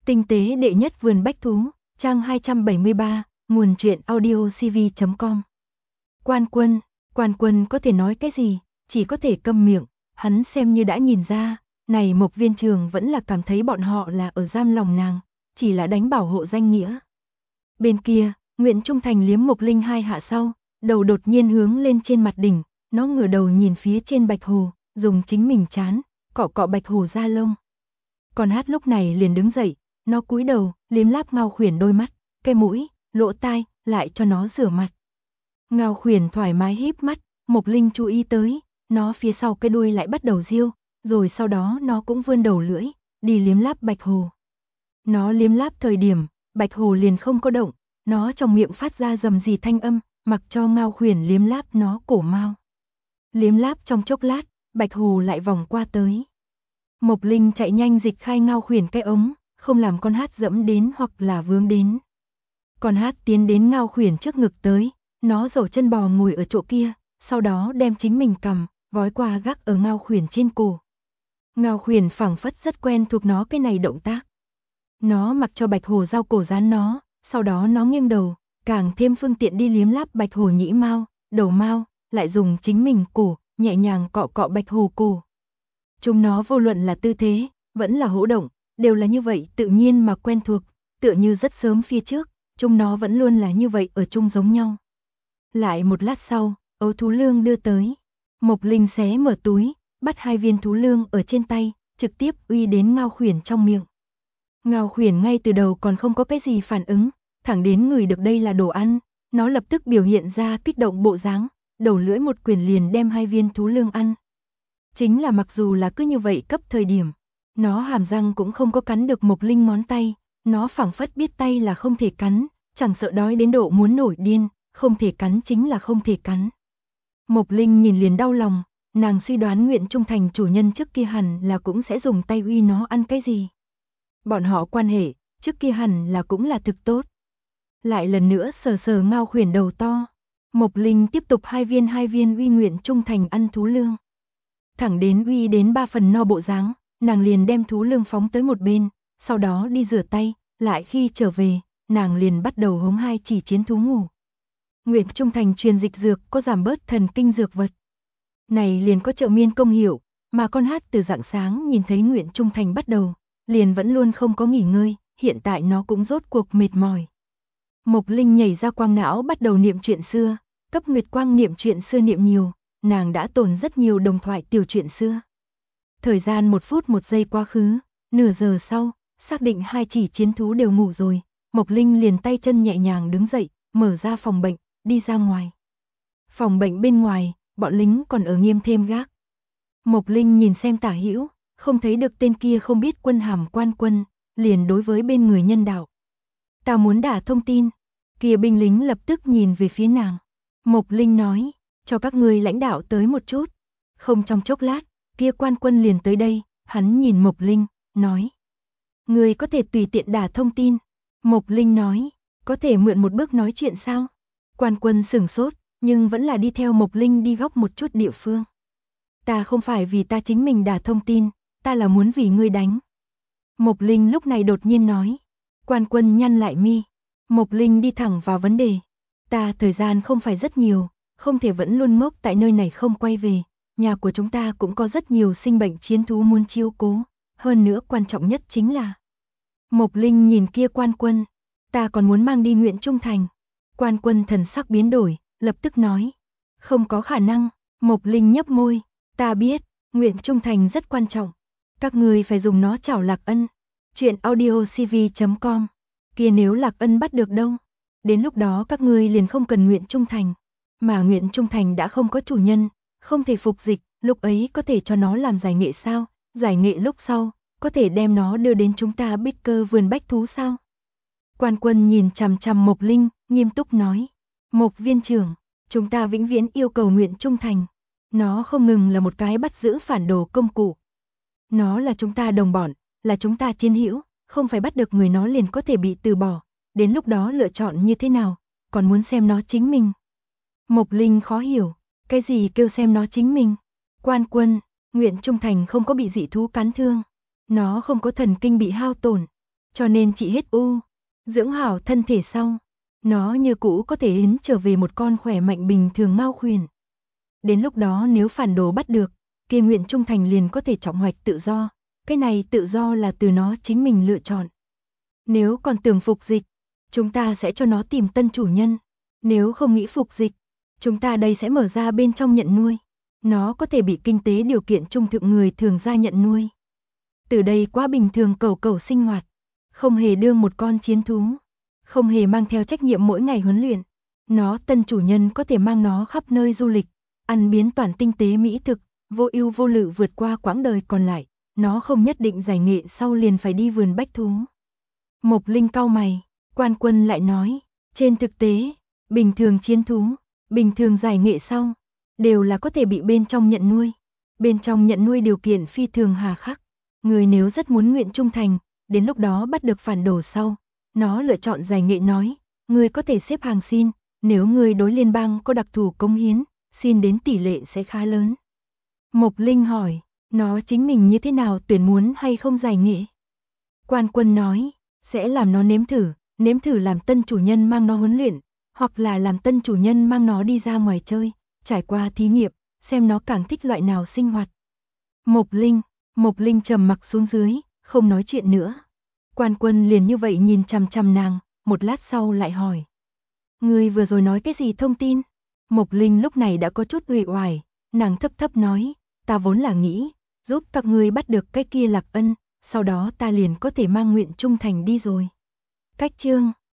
Tinh tế đệ nhất vườn bách thú, trang 273, nguồn truyện audiocv.com. Quan Quân có thể nói cái gì, chỉ có thể câm miệng, hắn xem như đã nhìn ra, này Mộc Viên Trường vẫn là cảm thấy bọn họ là ở giam lòng nàng, chỉ là đánh bảo hộ danh nghĩa. Bên kia, Nguyễn Trung Thành liếm Mộc Linh hai hạ sau, đầu đột nhiên hướng lên trên mặt đỉnh, nó ngửa đầu nhìn phía trên Bạch Hồ, dùng chính mình trán cọ cọ Bạch Hồ da lông. Con Hát lúc này liền đứng dậy, nó cúi đầu, liếm láp Ngao Khuyển đôi mắt, cái mũi, lỗ tai, lại cho nó rửa mặt. Ngao Khuyển thoải mái híp mắt, Mộc Linh chú ý tới, nó phía sau cái đuôi lại bắt đầu riêu, rồi sau đó nó cũng vươn đầu lưỡi, đi liếm láp Bạch Hồ. Nó liếm láp thời điểm, Bạch Hồ liền không có động, nó trong miệng phát ra rầm rì thanh âm, mặc cho Ngao Khuyển liếm láp nó cổ mao. Liếm láp trong chốc lát, Bạch Hồ lại vòng qua tới. Mộc Linh chạy nhanh dịch khai Ngao Khuyển cái ống, không làm con Hát dẫm đến hoặc là vướng đến. Con Hát tiến đến Ngao Khuyển trước ngực tới, nó dầu chân bò ngồi ở chỗ kia, sau đó đem chính mình cầm, vói qua gác ở Ngao Khuyển trên cổ. Ngao Khuyển phảng phất rất quen thuộc nó cái này động tác. Nó mặc cho Bạch Hồ giao cổ dán nó, sau đó nó nghiêng đầu, càng thêm phương tiện đi liếm láp Bạch Hồ nhĩ mao, đầu mao, lại dùng chính mình cổ, nhẹ nhàng cọ cọ Bạch Hồ cổ. Chúng nó vô luận là tư thế, vẫn là hỗ động, đều là như vậy tự nhiên mà quen thuộc, tựa như rất sớm phía trước, chúng nó vẫn luôn là như vậy ở chung giống nhau. Lại một lát sau, ấu thú lương đưa tới. Mộc Linh xé mở túi, bắt 2 viên thú lương ở trên tay, trực tiếp uy đến Ngao Khuyển trong miệng. Ngao Khuyển ngay từ đầu còn không có cái gì phản ứng, thẳng đến người được đây là đồ ăn, nó lập tức biểu hiện ra kích động bộ dáng, đầu lưỡi một quyền liền đem 2 viên thú lương ăn. Chính là mặc dù là cứ như vậy cấp thời điểm, nó hàm răng cũng không có cắn được Mộc Linh ngón tay, nó phảng phất biết tay là không thể cắn, chẳng sợ đói đến độ muốn nổi điên, không thể cắn chính là không thể cắn. Mộc Linh nhìn liền đau lòng, nàng suy đoán Nguyễn Trung Thành chủ nhân trước kia hẳn là cũng sẽ dùng tay uy nó ăn cái gì. Bọn họ quan hệ, trước kia hẳn là cũng là thực tốt. Lại lần nữa sờ sờ Ngao Khuyển đầu to, Mộc Linh tiếp tục 2 viên uy Nguyễn Trung Thành ăn thú lương. Thẳng đến uy đến 3 phần no bộ dáng, nàng liền đem thú lương phóng tới một bên, sau đó đi rửa tay, lại khi trở về, nàng liền bắt đầu hống 2 chỉ chiến thú ngủ. Nguyễn Trung Thành truyền dịch dược có giảm bớt thần kinh dược vật. Này liền có trợ miên công hiệu, mà con Hát từ rạng sáng nhìn thấy Nguyễn Trung Thành bắt đầu, liền vẫn luôn không có nghỉ ngơi, hiện tại nó cũng rốt cuộc mệt mỏi. Mộc Linh nhảy ra quang não bắt đầu niệm chuyện xưa, cấp Nguyệt Quang niệm chuyện xưa niệm nhiều, nàng đã tồn rất nhiều đồng thoại tiểu chuyện xưa. Thời gian 1 phút 1 giây quá khứ, nửa giờ sau, xác định 2 chỉ chiến thú đều ngủ rồi, Mộc Linh liền tay chân nhẹ nhàng đứng dậy, mở ra phòng bệnh, đi ra ngoài. Phòng bệnh bên ngoài, bọn lính còn ở nghiêm thêm gác. Mộc Linh nhìn xem tả hữu, không thấy được tên kia không biết quân hàm Quan Quân, liền đối với bên người nhân đạo. Ta muốn đả thông tin, kia binh lính lập tức nhìn về phía nàng. Mộc Linh nói, cho các người lãnh đạo tới một chút. Không trong chốc lát, kia Quan Quân liền tới đây, hắn nhìn Mộc Linh, nói. Người có thể tùy tiện đả thông tin. Mộc Linh nói, có thể mượn một bước nói chuyện sao? Quan Quân sửng sốt, nhưng vẫn là đi theo Mộc Linh đi góc một chút địa phương. Ta không phải vì ta chính mình đả thông tin, ta là muốn vì ngươi đánh. Mộc Linh lúc này đột nhiên nói. Quan Quân nhăn lại mi. Mộc Linh đi thẳng vào vấn đề. Ta thời gian không phải rất nhiều, không thể vẫn luôn ngốc tại nơi này không quay về. Nhà của chúng ta cũng có rất nhiều sinh bệnh chiến thú muốn chiếu cố. Hơn nữa quan trọng nhất chính là. Mộc Linh nhìn kia Quan Quân. Ta còn muốn mang đi Nguyễn Trung Thành. Quan Quân thần sắc biến đổi, lập tức nói. Không có khả năng. Mộc Linh nhấp môi. Ta biết, Nguyễn Trung Thành rất quan trọng. Các người phải dùng nó chảo Lạc Ân. Chuyện audiocv.com. Kia nếu Lạc Ân bắt được đâu? Đến lúc đó các ngươi liền không cần Nguyễn Trung Thành. Mà Nguyễn Trung Thành đã không có chủ nhân, không thể phục dịch, lúc ấy có thể cho nó làm giải nghệ sao? Giải nghệ lúc sau, có thể đem nó đưa đến chúng ta Bích Cơ vườn bách thú sao? Quan Quân nhìn chằm chằm Mộc Linh, nghiêm túc nói. Mộc viên trưởng, chúng ta vĩnh viễn yêu cầu Nguyễn Trung Thành. Nó không ngừng là một cái bắt giữ phản đồ công cụ. Nó là chúng ta đồng bọn, là chúng ta chiến hữu, không phải bắt được người nó liền có thể bị từ bỏ. Đến lúc đó lựa chọn như thế nào, còn muốn xem nó chính mình. Mộc Linh khó hiểu, cái gì kêu xem nó chính mình. Quan Quân, Nguyễn Trung Thành không có bị dị thú cắn thương. Nó không có thần kinh bị hao tổn. cho nên trị hết u, dưỡng hảo thân thể sau, nó như cũ có thể yến trở về một con khỏe mạnh bình thường Mao Khuyển. Đến lúc đó nếu phản đồ bắt được, kia nguyện trung thành liền có thể trọng hoạch tự do, cái này tự do là từ nó chính mình lựa chọn. Nếu còn tưởng phục dịch, chúng ta sẽ cho nó tìm tân chủ nhân, nếu không nghĩ phục dịch, chúng ta đây sẽ mở ra bên trong nhận nuôi. Nó có thể bị kinh tế điều kiện trung thực người thường ra nhận nuôi. Từ đây quá bình thường cầu sinh hoạt, không hề đương một con chiến thú, không hề mang theo trách nhiệm mỗi ngày huấn luyện. Nó tân chủ nhân có thể mang nó khắp nơi du lịch, ăn biến toàn tinh tế mỹ thực, vô ưu vô lự vượt qua quãng đời còn lại. Nó không nhất định giải nghệ sau liền phải đi vườn bách thú. Mộc Linh cau mày, Quan Quân lại nói, trên thực tế, bình thường chiến thú, bình thường giải nghệ sau, đều là có thể bị bên trong nhận nuôi. Bên trong nhận nuôi điều kiện phi thường hà khắc. Người nếu rất muốn nguyện trung thành, đến lúc đó bắt được phản đồ sau, nó lựa chọn giải nghệ nói, người có thể xếp hàng xin, nếu người đối liên bang có đặc thù cống hiến, xin đến tỷ lệ sẽ khá lớn. Mộc Linh hỏi, nó chính mình như thế nào tuyển muốn hay không giải nghệ? Quan Quân nói, sẽ làm nó nếm thử làm tân chủ nhân mang nó huấn luyện, hoặc là làm tân chủ nhân mang nó đi ra ngoài chơi, trải qua thí nghiệm, xem nó càng thích loại nào sinh hoạt. Mộc Linh trầm mặc xuống dưới, không nói chuyện nữa. Quan Quân liền như vậy nhìn chằm chằm nàng, một lát sau lại hỏi. Ngươi vừa rồi nói cái gì thông tin? Mộc Linh lúc này đã có chút uể oải, nàng thấp thấp nói, ta vốn là nghĩ, giúp các ngươi bắt được cái kia Lạc Ân, sau đó ta liền có thể mang nguyện trung thành đi rồi. Cách chương